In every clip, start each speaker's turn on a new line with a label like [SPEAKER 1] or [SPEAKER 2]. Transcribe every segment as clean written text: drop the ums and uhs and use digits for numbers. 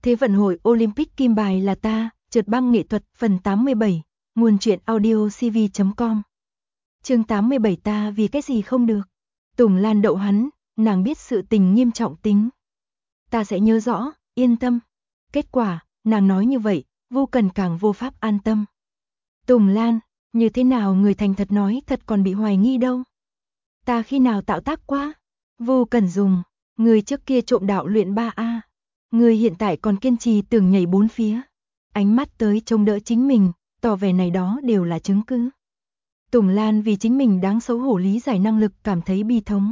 [SPEAKER 1] Thế vận hội Olympic kim bài là ta, trượt băng nghệ thuật phần 87, nguồn truyện audio cv.com. Chương 87 ta vì cái gì không được. Tùng Lan đậu hắn, nàng biết sự tình nghiêm trọng tính. Ta sẽ nhớ rõ, yên tâm. Kết quả, nàng nói như vậy, Vu Cần càng vô pháp an tâm. Tùng Lan, như thế nào người thành thật nói thật còn bị hoài nghi đâu. Ta khi nào tạo tác quá? Vu Cần dùng, người trước kia trộm đạo luyện 3A. Người hiện tại còn kiên trì tưởng nhảy 4 phía. Ánh mắt tới trông đỡ chính mình, tỏ vẻ này đó đều là chứng cứ. Tùng Lan vì chính mình đáng xấu hổ lý giải năng lực cảm thấy bi thống.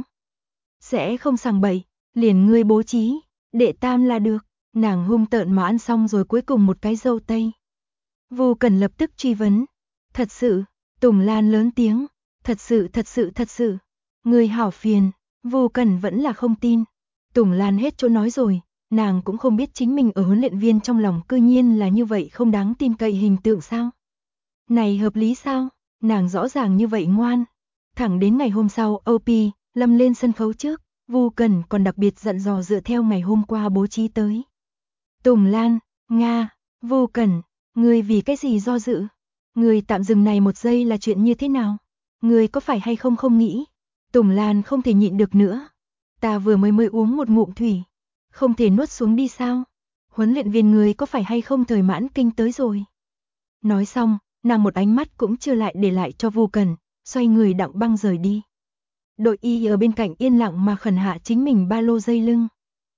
[SPEAKER 1] Sẽ không sằng bậy, liền ngươi bố trí, đệ tam là được. Nàng hung tợn mà ăn xong rồi cuối cùng một cái dâu tây. Vu Cần lập tức truy vấn. Thật sự, Tùng Lan lớn tiếng. Thật sự. Ngươi hảo phiền, Vu Cần vẫn là không tin. Tùng Lan hết chỗ nói rồi, nàng cũng không biết chính mình ở huấn luyện viên trong lòng cư nhiên là như vậy không đáng tin cậy hình tượng sao. Này hợp lý sao, nàng rõ ràng như vậy ngoan. Thẳng đến ngày hôm sau OP, Lâm lên sân khấu trước, Vu Cần còn đặc biệt dặn dò dựa theo ngày hôm qua bố trí tới. Tùng Lan, Nga, Vu Cần, ngươi vì cái gì do dự? Ngươi tạm dừng này một giây là chuyện như thế nào? Ngươi có phải hay không nghĩ? Tùng Lan không thể nhịn được nữa. Ta vừa mới uống một ngụm thủy. Không thể nuốt xuống đi sao? Huấn luyện viên ngươi có phải hay không thời mãn kinh tới rồi? Nói xong, nàng một ánh mắt cũng chưa lại để lại cho Vu Cần, xoay người đặng băng rời đi. Đội y ở bên cạnh yên lặng mà khẩn hạ chính mình ba lô dây lưng.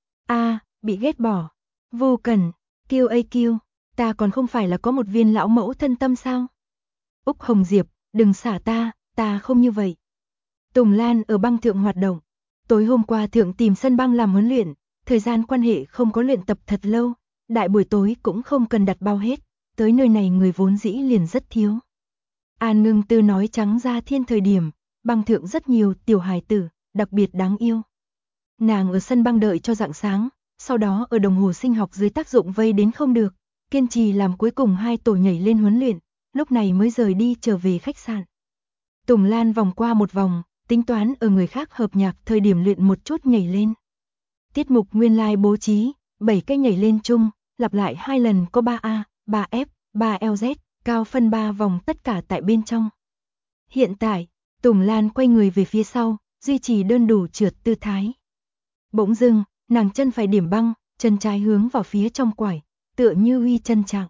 [SPEAKER 1] Bị ghét bỏ. Vu Cần, kiêu, ta còn không phải là có một viên lão mẫu thân tâm sao? Úc Hồng Diệp, đừng xả ta không như vậy. Tùng Lan ở băng thượng hoạt động. Tối hôm qua thượng tìm sân băng làm huấn luyện, thời gian quan hệ không có luyện tập thật lâu, đại buổi tối cũng không cần đặt bao hết, tới nơi này người vốn dĩ liền rất thiếu. An Ngưng Tư nói trắng ra thiên thời điểm, băng thượng rất nhiều tiểu hài tử, đặc biệt đáng yêu. Nàng ở sân băng đợi cho rạng sáng, sau đó ở đồng hồ sinh học dưới tác dụng vây đến không được, kiên trì làm cuối cùng 2 tổ nhảy lên huấn luyện, lúc này mới rời đi trở về khách sạn. Tùng Lan vòng qua một vòng, tính toán ở người khác hợp nhạc thời điểm luyện một chút nhảy lên. Tiết mục nguyên lai bố trí, 7 cái nhảy lên chung, lặp lại 2 lần có 3A, 3F, 3LZ, cao phân 3 vòng tất cả tại bên trong. Hiện tại, Tùng Lan quay người về phía sau, duy trì đơn đủ trượt tư thái. Bỗng dưng, nàng chân phải điểm băng, chân trái hướng vào phía trong quải, tựa như huy chân trạng.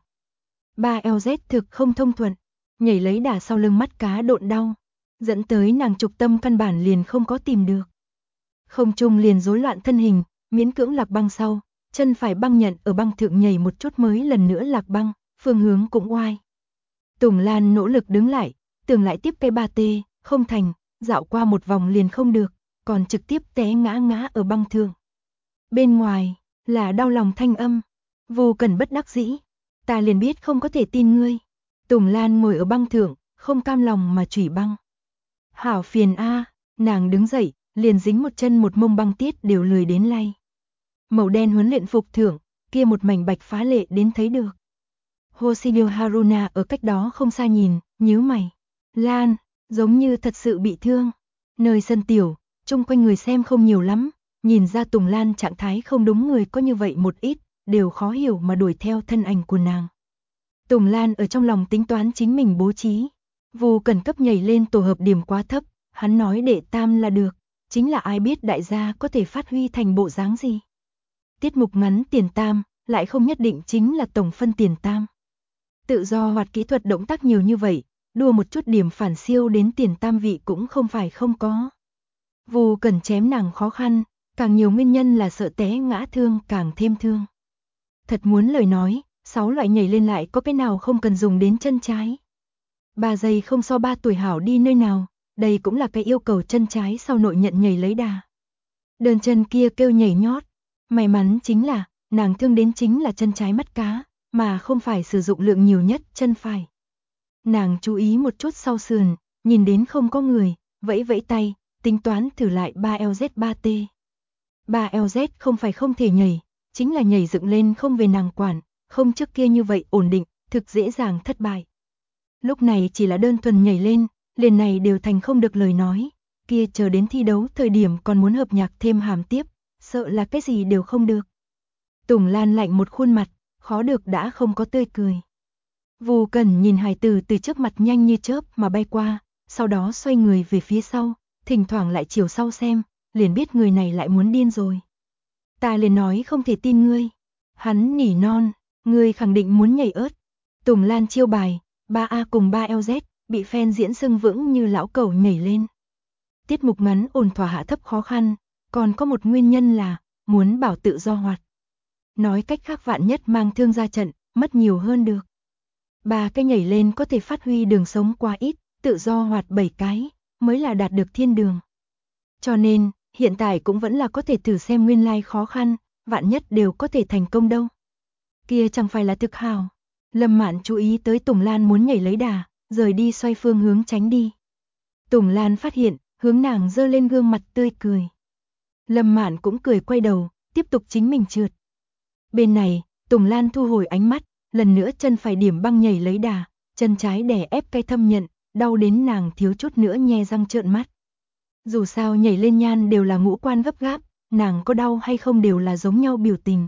[SPEAKER 1] 3LZ thực không thông thuận, nhảy lấy đà sau lưng mắt cá độn đau, dẫn tới nàng trục tâm căn bản liền không có tìm được. Không trung liền rối loạn thân hình, miễn cưỡng lạc băng sau, chân phải băng nhận ở băng thượng nhảy một chút mới lần nữa lạc băng, phương hướng cũng oai. Tùng Lan nỗ lực đứng lại, tưởng lại tiếp cây 3T, không thành, dạo qua một vòng liền không được, còn trực tiếp té ngã ở băng thượng. Bên ngoài, là đau lòng thanh âm. Vu Cần bất đắc dĩ. Ta liền biết không có thể tin ngươi. Tùng Lan ngồi ở băng thượng, không cam lòng mà chủy băng. Hảo phiền nàng đứng dậy, liền dính một chân một mông băng tiết đều lười đến lay. Màu đen huấn luyện phục thượng, kia một mảnh bạch phá lệ đến thấy được. Hoshino Haruna ở cách đó không xa nhìn, nhíu mày. Lan, giống như thật sự bị thương. Nơi sân tiểu, chung quanh người xem không nhiều lắm, nhìn ra Tùng Lan trạng thái không đúng người có như vậy một ít, đều khó hiểu mà đuổi theo thân ảnh của nàng. Tùng Lan ở trong lòng tính toán chính mình bố trí. Vu Cần cấp nhảy lên tổ hợp điểm quá thấp, hắn nói đệ tam là được, chính là ai biết đại gia có thể phát huy thành bộ dáng gì. Tiết mục ngắn tiền tam, lại không nhất định chính là tổng phân tiền tam. Tự do hoạt kỹ thuật động tác nhiều như vậy, đua một chút điểm phản siêu đến tiền tam vị cũng không phải không có. Vu Cần chém nàng khó khăn, càng nhiều nguyên nhân là sợ té ngã thương càng thêm thương. Thật muốn lời nói, 6 loại nhảy lên lại có cái nào không cần dùng đến chân trái. 3 giây không so 3 tuổi hảo đi nơi nào, đây cũng là cái yêu cầu chân trái sau nội nhận nhảy lấy đà. Đơn chân kia kêu nhảy nhót, may mắn chính là, nàng thương đến chính là chân trái mắt cá, mà không phải sử dụng lượng nhiều nhất chân phải. Nàng chú ý một chút sau sườn, nhìn đến không có người, vẫy tay, tính toán thử lại 3LZ 3T. 3LZ không phải không thể nhảy, chính là nhảy dựng lên không về nàng quản, không trước kia như vậy ổn định, thực dễ dàng thất bại. Lúc này chỉ là đơn thuần nhảy lên, liền này đều thành không được lời nói, kia chờ đến thi đấu thời điểm còn muốn hợp nhạc thêm hàm tiếp, sợ là cái gì đều không được. Tùng Lan lạnh một khuôn mặt, khó được đã không có tươi cười. Vu Cẩn nhìn hài tử từ trước mặt nhanh như chớp mà bay qua, sau đó xoay người về phía sau, thỉnh thoảng lại chiều sau xem, liền biết người này lại muốn điên rồi. Ta liền nói không thể tin ngươi. Hắn nỉ non, ngươi khẳng định muốn nhảy ớt. Tùng Lan chiêu bài, 3A cùng 3LZ, bị fan diễn sưng vững như lão cẩu nhảy lên. Tiết mục ngắn ổn thỏa hạ thấp khó khăn, còn có một nguyên nhân là muốn bảo tự do hoạt. Nói cách khác vạn nhất mang thương ra trận, mất nhiều hơn được. 3 cái nhảy lên có thể phát huy đường sống quá ít, tự do hoạt 7 cái, mới là đạt được thiên đường. Cho nên, hiện tại cũng vẫn là có thể thử xem nguyên lai khó khăn, vạn nhất đều có thể thành công đâu. Kia chẳng phải là thực hào. Lâm Mạn chú ý tới Tùng Lan muốn nhảy lấy đà, rời đi xoay phương hướng tránh đi. Tùng Lan phát hiện, hướng nàng giơ lên gương mặt tươi cười. Lâm Mạn cũng cười quay đầu, tiếp tục chính mình trượt. Bên này, Tùng Lan thu hồi ánh mắt, lần nữa chân phải điểm băng nhảy lấy đà, chân trái đè ép cây thâm nhận, đau đến nàng thiếu chút nữa nhe răng trợn mắt. Dù sao nhảy lên nhan đều là ngũ quan gấp gáp, nàng có đau hay không đều là giống nhau biểu tình.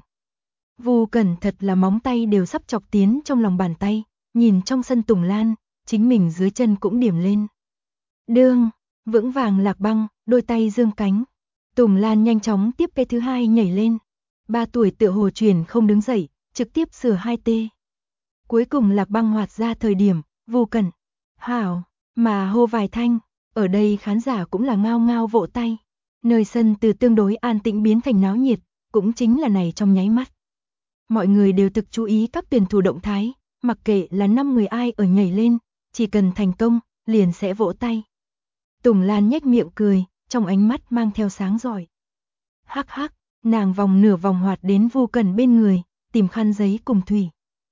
[SPEAKER 1] Vu Cẩn thật là móng tay đều sắp chọc tiến trong lòng bàn tay, nhìn trong sân Tùng Lan, chính mình dưới chân cũng điểm lên. Đương, vững vàng lạc băng, đôi tay dương cánh. Tùng Lan nhanh chóng tiếp cái thứ hai nhảy lên. 3 tuổi tựa hồ chuyển không đứng dậy, trực tiếp sửa 2T. Cuối cùng lạc băng hoạt ra thời điểm, Vu Cẩn, hảo, mà hô vài thanh, ở đây khán giả cũng là ngao ngao vỗ tay. Nơi sân từ tương đối an tĩnh biến thành náo nhiệt, cũng chính là này trong nháy mắt. Mọi người đều thực chú ý các tuyển thủ động thái, mặc kệ là 5 người ai ở nhảy lên, chỉ cần thành công, liền sẽ vỗ tay. Tùng Lan nhếch miệng cười, trong ánh mắt mang theo sáng rọi. Hắc hắc, nàng vòng nửa vòng hoạt đến Vu Cẩn bên người, tìm khăn giấy cùng thủy.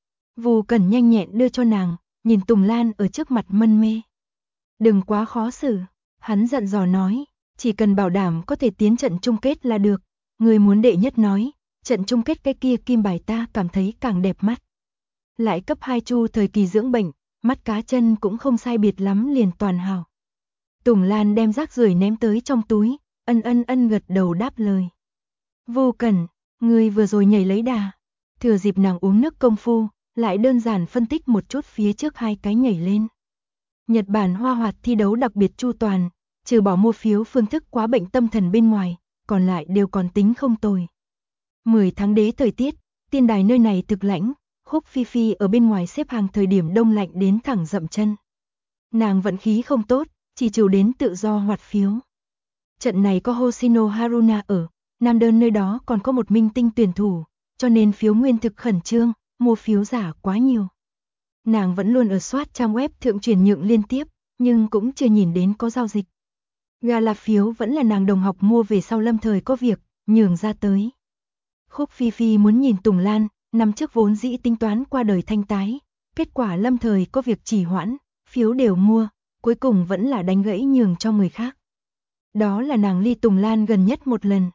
[SPEAKER 1] Vu Cẩn nhanh nhẹn đưa cho nàng, nhìn Tùng Lan ở trước mặt mân mê. Đừng quá khó xử, hắn dặn dò nói, chỉ cần bảo đảm có thể tiến trận chung kết là được. Người muốn đệ nhất nói, trận chung kết cái kia kim bài ta cảm thấy càng đẹp mắt. Lại cấp 2 chu thời kỳ dưỡng bệnh, mắt cá chân cũng không sai biệt lắm liền toàn hảo. Tùng Lan đem rác rưởi ném tới trong túi, ân gật đầu đáp lời. Vu Cẩn, người vừa rồi nhảy lấy đà. Thừa dịp nàng uống nước công phu, lại đơn giản phân tích một chút phía trước 2 cái nhảy lên. Nhật Bản hoa hoạt thi đấu đặc biệt chu toàn, trừ bỏ mua phiếu phương thức quá bệnh tâm thần bên ngoài, còn lại đều còn tính không tồi. 10 tháng đế thời tiết, tiên đài nơi này thực lãnh, Khúc Phi Phi ở bên ngoài xếp hàng thời điểm đông lạnh đến thẳng dậm chân. Nàng vận khí không tốt, chỉ chịu đến tự do hoạt phiếu. Trận này có Hoshino Haruna ở, nam đơn nơi đó còn có một minh tinh tuyển thủ, cho nên phiếu nguyên thực khẩn trương, mua phiếu giả quá nhiều. Nàng vẫn luôn ở soát trang web thượng chuyển nhượng liên tiếp, nhưng cũng chưa nhìn đến có giao dịch. Gala phiếu vẫn là nàng đồng học mua về sau lâm thời có việc, nhường ra tới. Khúc Phi Phi muốn nhìn Tùng Lan, năm trước vốn dĩ tính toán qua đời thanh tái, kết quả lâm thời có việc trì hoãn, phiếu đều mua, cuối cùng vẫn là đánh gãy nhường cho người khác. Đó là nàng ly Tùng Lan gần nhất một lần.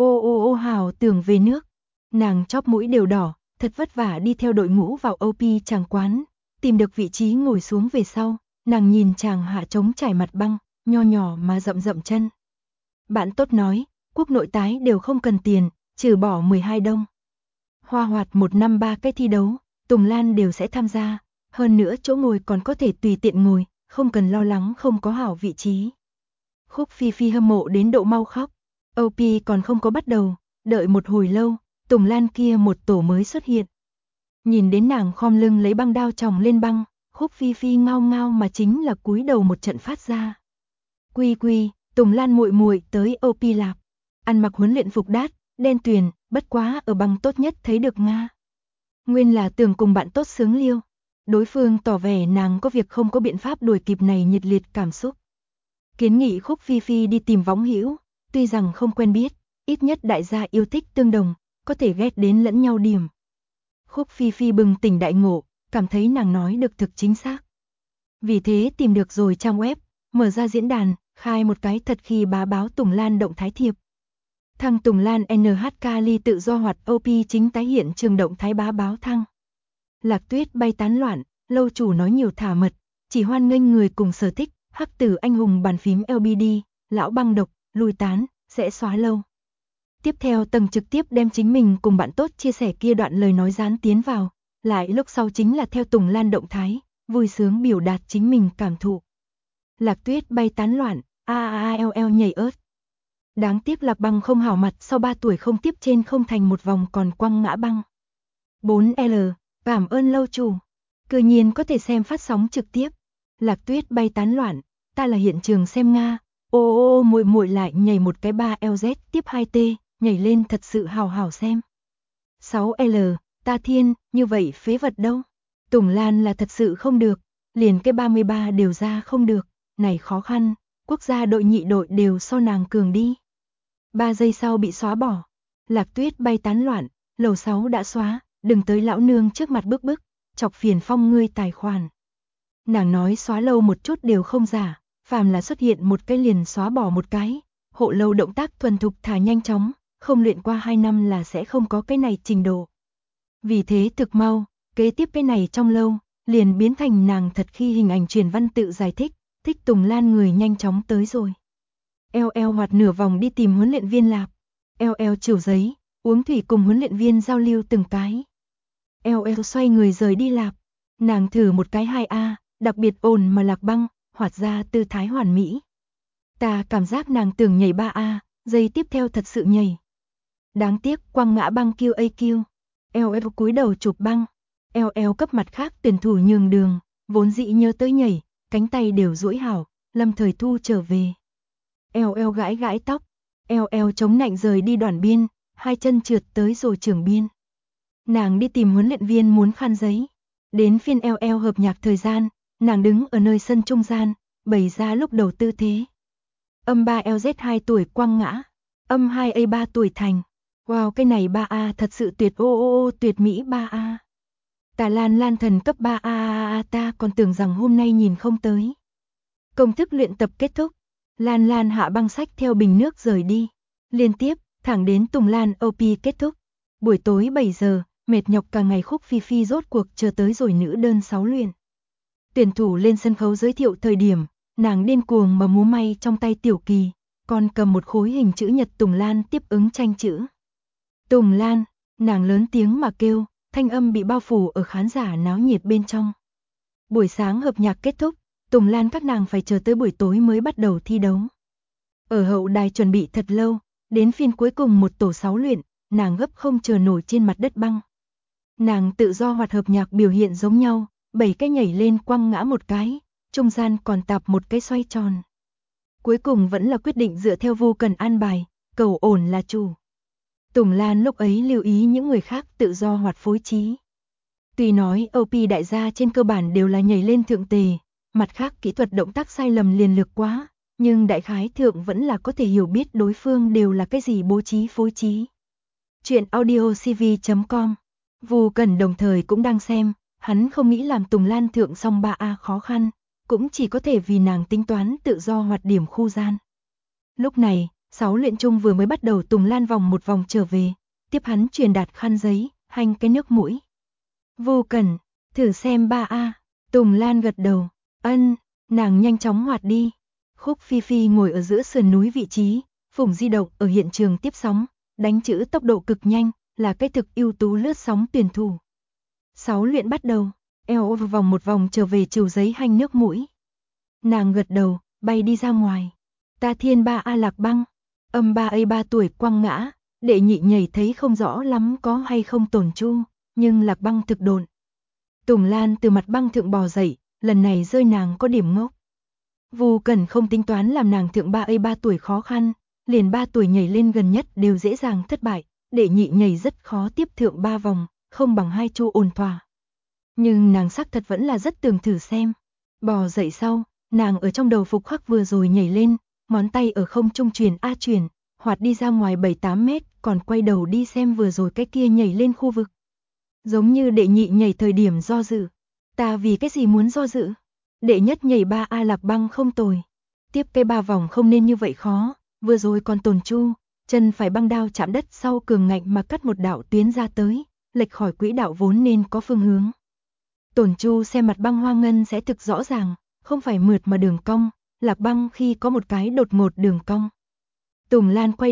[SPEAKER 1] Ô hào tưởng về nước. Nàng chóp mũi đều đỏ, thật vất vả đi theo đội ngũ vào OP chàng quán, tìm được vị trí ngồi xuống về sau, nàng nhìn chàng hạ trống trải mặt băng, nho nhỏ mà dậm chân. Bạn tốt nói, quốc nội tái đều không cần tiền, trừ bỏ 12 đông. Hoa hoạt 1 năm 3 cái thi đấu, Tùng Lan đều sẽ tham gia, hơn nữa chỗ ngồi còn có thể tùy tiện ngồi, không cần lo lắng không có hảo vị trí. Khúc Phi Phi hâm mộ đến độ mau khóc, OP còn không có bắt đầu, đợi một hồi lâu, Tùng Lan kia một tổ mới xuất hiện. Nhìn đến nàng khom lưng lấy băng đao chòng lên băng, Khúc Phi Phi ngao ngao mà chính là cúi đầu một trận phát ra. Quy, Tùng Lan muội muội tới OP lạp. Ăn mặc huấn luyện phục đát, đen tuyền, bất quá ở băng tốt nhất thấy được Nga. Nguyên là tưởng cùng bạn tốt sướng liêu. Đối phương tỏ vẻ nàng có việc không có biện pháp đuổi kịp này nhiệt liệt cảm xúc. Kiến nghị Khúc Phi Phi đi tìm võng hữu, tuy rằng không quen biết, ít nhất đại gia yêu thích tương đồng, có thể ghét đến lẫn nhau điểm. Khúc Phi Phi bừng tỉnh đại ngộ, cảm thấy nàng nói được thực chính xác. Vì thế tìm được rồi trang web, mở ra diễn đàn, khai một cái thật khi bá báo Tùng Lan động thái thiệp. Thăng Tùng Lan NHK ly tự do hoạt OP chính tái hiện trường động thái bá báo thăng. Lạc Tuyết bay tán loạn, lâu chủ nói nhiều thả mật, chỉ hoan nghênh người cùng sở thích, hắc tử anh hùng bàn phím LBD, lão băng độc, lùi tán, sẽ xóa lâu. Tiếp theo tầng trực tiếp đem chính mình cùng bạn tốt chia sẻ kia đoạn lời nói dán tiến vào, lại lúc sau chính là theo Tùng Lan động thái, vui sướng biểu đạt chính mình cảm thụ. Lạc Tuyết bay tán loạn, nhảy ớt. Đáng tiếc Lạc Băng không hảo mặt, sau 3 tuổi không tiếp trên không thành một vòng còn quăng ngã băng. 4L, cảm ơn lâu chủ. Cư nhiên có thể xem phát sóng trực tiếp. Lạc Tuyết bay tán loạn, ta là hiện trường xem Nga. Muội muội lại nhảy một cái 3LZ tiếp 2T, nhảy lên thật sự hào hào xem. 6L, ta thiên, như vậy phế vật đâu. Tùng Lan là thật sự không được, liền cái 33 đều ra không được, này khó khăn, quốc gia đội nhị đội đều so nàng cường đi. 3 giây sau bị xóa bỏ. Lạc Tuyết bay tán loạn, lầu 6 đã xóa, đừng tới lão nương trước mặt bức, chọc phiền phong ngươi tài khoản. Nàng nói xóa lâu một chút đều không giả, phàm là xuất hiện một cái liền xóa bỏ một cái, hộ lâu động tác thuần thục thả nhanh chóng, không luyện qua 2 năm là sẽ không có cái này trình độ. Vì thế thực mau, kế tiếp cái này trong lâu, liền biến thành nàng thật khi hình ảnh truyền văn tự giải thích, thích Tùng Lan người nhanh chóng tới rồi. Hoạt nửa vòng đi tìm huấn luyện viên Lạp. Chiều giấy, uống thủy cùng huấn luyện viên giao lưu từng cái. Xoay người rời đi Lạp. Nàng thử một cái 2A, đặc biệt ổn mà Lạc Băng, hoạt ra tư thái hoàn mỹ. Ta cảm giác nàng tưởng nhảy 3A, giây tiếp theo thật sự nhảy. Đáng tiếc quăng ngã băng QAQ. Cúi đầu chụp băng. Cấp mặt khác tuyển thủ nhường đường, vốn dĩ nhớ tới nhảy, cánh tay đều duỗi hảo, lâm thời thu trở về. Gãi gãi tóc. Chống nạnh rời đi đoàn biên, hai chân trượt tới rồi trường biên. Nàng đi tìm huấn luyện viên muốn khăn giấy. Đến phiên hợp nhạc thời gian, nàng đứng ở nơi sân trung gian, bày ra lúc đầu tư thế. Âm 3LZ 2 tuổi quăng ngã, âm 2A 3 tuổi thành. Wow, cái này 3A thật sự tuyệt tuyệt mỹ 3A. Tà Lan thần cấp 3A, ta còn tưởng rằng hôm nay nhìn không tới. Công thức luyện tập kết thúc, Lan hạ băng sách theo bình nước rời đi. Liên tiếp, thẳng đến Tùng Lan OP kết thúc. Buổi tối 7 giờ, mệt nhọc cả ngày Khúc Phi Phi rốt cuộc chờ tới rồi nữ đơn 6 luyện. Tuyển thủ lên sân khấu giới thiệu thời điểm, nàng điên cuồng mà múa may trong tay tiểu kỳ, còn cầm một khối hình chữ nhật Tùng Lan tiếp ứng tranh chữ. Tùng Lan, nàng lớn tiếng mà kêu, thanh âm bị bao phủ ở khán giả náo nhiệt bên trong. Buổi sáng hợp nhạc kết thúc, Tùng Lan các nàng phải chờ tới buổi tối mới bắt đầu thi đấu. Ở hậu đài chuẩn bị thật lâu, đến phiên cuối cùng một tổ 6 luyện, nàng gấp không chờ nổi trên mặt đất băng. Nàng tự do hoạt hợp nhạc biểu hiện giống nhau, 7 cái nhảy lên quăng ngã một cái, trung gian còn tạp một cái xoay tròn. Cuối cùng vẫn là quyết định dựa theo Vu Cần an bài, cầu ổn là chủ. Tùng Lan lúc ấy lưu ý những người khác tự do hoạt phối trí. Tuy nói OP đại gia trên cơ bản đều là nhảy lên thượng tề, mặt khác kỹ thuật động tác sai lầm liền lược quá, nhưng đại khái thượng vẫn là có thể hiểu biết đối phương đều là cái gì bố trí phối trí. Chuyện audiocv.com. Vu Cần đồng thời cũng đang xem, hắn không nghĩ làm Tùng Lan thượng song 3A khó khăn, cũng chỉ có thể vì nàng tính toán tự do hoạt điểm khu gian. Lúc này, 6 luyện chung vừa mới bắt đầu, Tùng Lan vòng một vòng trở về, tiếp hắn truyền đạt khăn giấy, hành cái nước mũi. Vu Cần, thử xem 3A. Tùng Lan gật đầu, ân, nàng nhanh chóng hoạt đi. Khúc Phi Phi ngồi ở giữa sườn núi vị trí, phủng di động ở hiện trường tiếp sóng, đánh chữ tốc độ cực nhanh, là cái thực ưu tú lướt sóng tuyển thủ. 6 luyện bắt đầu, vòng một vòng trở về chiều giấy hành nước mũi. Nàng gật đầu, bay đi ra ngoài. Ta thiên 3A Lạc Băng, âm 3A 3 tuổi quăng ngã, đệ nhị nhảy thấy không rõ lắm có hay không tổn chu, nhưng Lạc Băng thực độn. Tùng Lan từ mặt băng thượng bò dậy, lần này rơi nàng có điểm ngốc. Vu Cần không tính toán làm nàng thượng 3A 3 tuổi khó khăn, liền 3 tuổi nhảy lên gần nhất đều dễ dàng thất bại, đệ nhị nhảy rất khó tiếp thượng 3 vòng, không bằng 2 chu ổn thỏa. Nhưng nàng xác thật vẫn là rất tưởng thử xem. Bò dậy sau, nàng ở trong đầu phục khắc vừa rồi nhảy lên, ngón tay ở không trung truyền A truyền, hoạt đi ra ngoài 7-8 mét, còn quay đầu đi xem vừa rồi cái kia nhảy lên khu vực. Giống như đệ nhị nhảy thời điểm do dự. Ta vì cái gì muốn do dự? Đệ nhất nhảy 3A Lạc Băng không tồi. Tiếp cái 3 vòng không nên như vậy khó, vừa rồi còn tồn chu, chân phải băng đao chạm đất sau cường ngạnh mà cắt một đạo tuyến ra tới, lệch khỏi quỹ đạo vốn nên có phương hướng. Tổn chu xem mặt băng hoa ngân sẽ thực rõ ràng, không phải mượt mà đường cong, Lạc Băng khi có một cái đột ngột đường cong. Tùng Lan quay đầu,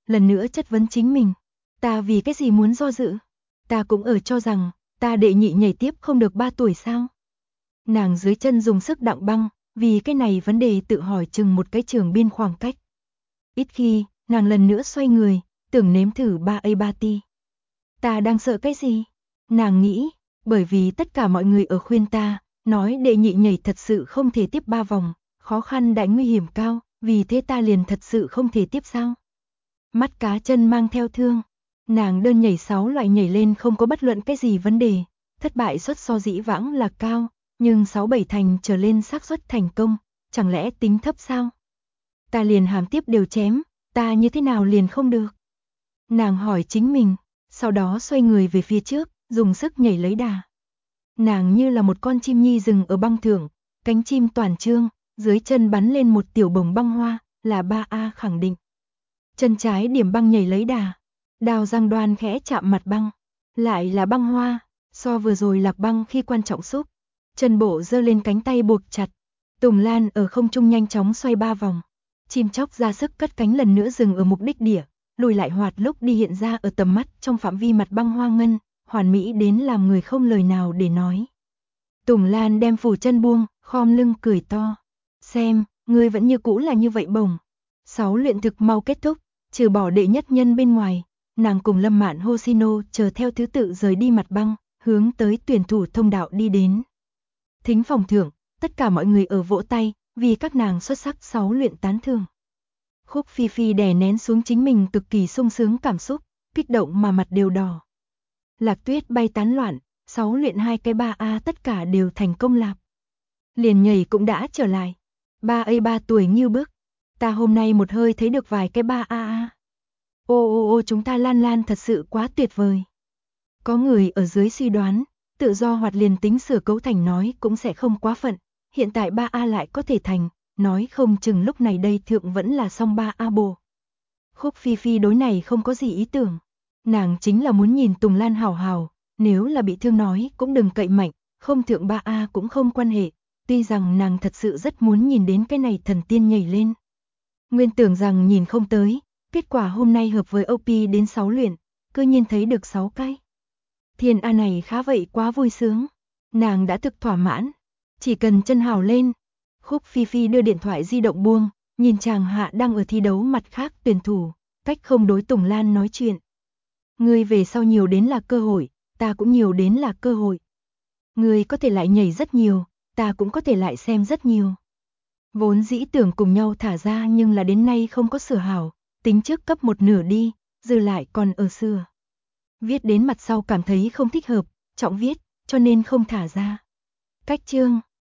[SPEAKER 1] lần nữa chất vấn chính mình. Ta vì cái gì muốn do dự? Ta cũng ở cho rằng, ta đệ nhị nhảy tiếp không được 3 tuổi sao? Nàng dưới chân dùng sức đặng băng, vì cái này vấn đề tự hỏi chừng một cái trường biên khoảng cách. Ít khi, nàng lần nữa xoay người, tưởng nếm thử 3A3T. Ta đang sợ cái gì? Nàng nghĩ, bởi vì tất cả mọi người ở khuyên ta, nói đệ nhị nhảy thật sự không thể tiếp 3 vòng, khó khăn đại nguy hiểm cao, vì thế ta liền thật sự không thể tiếp sao? Mắt cá chân mang theo thương, nàng đơn nhảy 6 loại nhảy lên không có bất luận cái gì vấn đề, thất bại suất so dĩ vãng là cao, nhưng 6-7 thành trở lên xác suất thành công, chẳng lẽ tính thấp sao? Ta liền hàm tiếp đều chém, ta như thế nào liền không được? Nàng hỏi chính mình, sau đó xoay người về phía trước, dùng sức nhảy lấy đà. Nàng như là một con chim nhi rừng ở băng thượng, cánh chim toàn trương, dưới chân bắn lên một tiểu bồng băng hoa, là 3A khẳng định. Chân trái điểm băng nhảy lấy đà, đào răng đoan khẽ chạm mặt băng, lại là băng hoa, so vừa rồi lạc băng khi quan trọng xúc. Chân bộ giơ lên cánh tay buộc chặt, Tùng Lan ở không trung nhanh chóng xoay 3 vòng. Chim chóc ra sức cất cánh lần nữa dừng ở mục đích địa, lùi lại hoạt lúc đi hiện ra ở tầm mắt trong phạm vi mặt băng hoa ngân, hoàn mỹ đến làm người không lời nào để nói. Tùng Lan đem phủ chân buông, khom lưng cười to. Xem, ngươi vẫn như cũ là như vậy bổng. 6 luyện thực mau kết thúc, trừ bỏ đệ nhất nhân bên ngoài, nàng cùng Lâm Mạn Hoshino chờ theo thứ tự rời đi mặt băng, hướng tới tuyển thủ thông đạo đi đến. Thính phòng thưởng, tất cả mọi người ở vỗ tay, vì các nàng xuất sắc 6 luyện tán thưởng. Khúc Phi Phi đè nén xuống chính mình cực kỳ sung sướng cảm xúc, kích động mà mặt đều đỏ. Lạc Tuyết bay tán loạn, 6 luyện 2 cái 3A tất cả đều thành công lạc. Liền nhảy cũng đã trở lại. 3A 3 tuổi như bước. Ta hôm nay một hơi thấy được vài cái 3A. Ô chúng ta Lan Lan thật sự quá tuyệt vời. Có người ở dưới suy đoán, tự do hoạt liền tính sửa cấu thành nói cũng sẽ không quá phận. Hiện tại 3A lại có thể thành, nói không chừng lúc này đây thượng vẫn là song 3A bồ. Khúc Phi Phi đối này không có gì ý tưởng. Nàng chính là muốn nhìn Tùng Lan hào hào, nếu là bị thương nói cũng đừng cậy mạnh, không thượng 3A cũng không quan hệ. Tuy rằng nàng thật sự rất muốn nhìn đến cái này thần tiên nhảy lên. Nguyên tưởng rằng nhìn không tới, kết quả hôm nay hợp với OP đến 6 luyện, cư nhiên thấy được 6 cái. Thiên A này khá vậy quá vui sướng. Nàng đã thực thỏa mãn, chỉ cần chân hào lên. Khúc Phi Phi đưa điện thoại di động buông, nhìn chàng hạ đang ở thi đấu mặt khác tuyển thủ, cách không đối Tùng Lan nói chuyện. Ngươi về sau nhiều đến là cơ hội, ta cũng nhiều đến là cơ hội. Ngươi có thể lại nhảy rất nhiều, ta cũng có thể lại xem rất nhiều. Vốn dĩ tưởng cùng nhau thả ra nhưng là đến nay không có sửa hảo, tính trước cấp một nửa đi, dư lại còn ở sửa. Viết đến mặt sau cảm thấy không thích hợp, trọng viết, cho nên không thả ra. Cách chương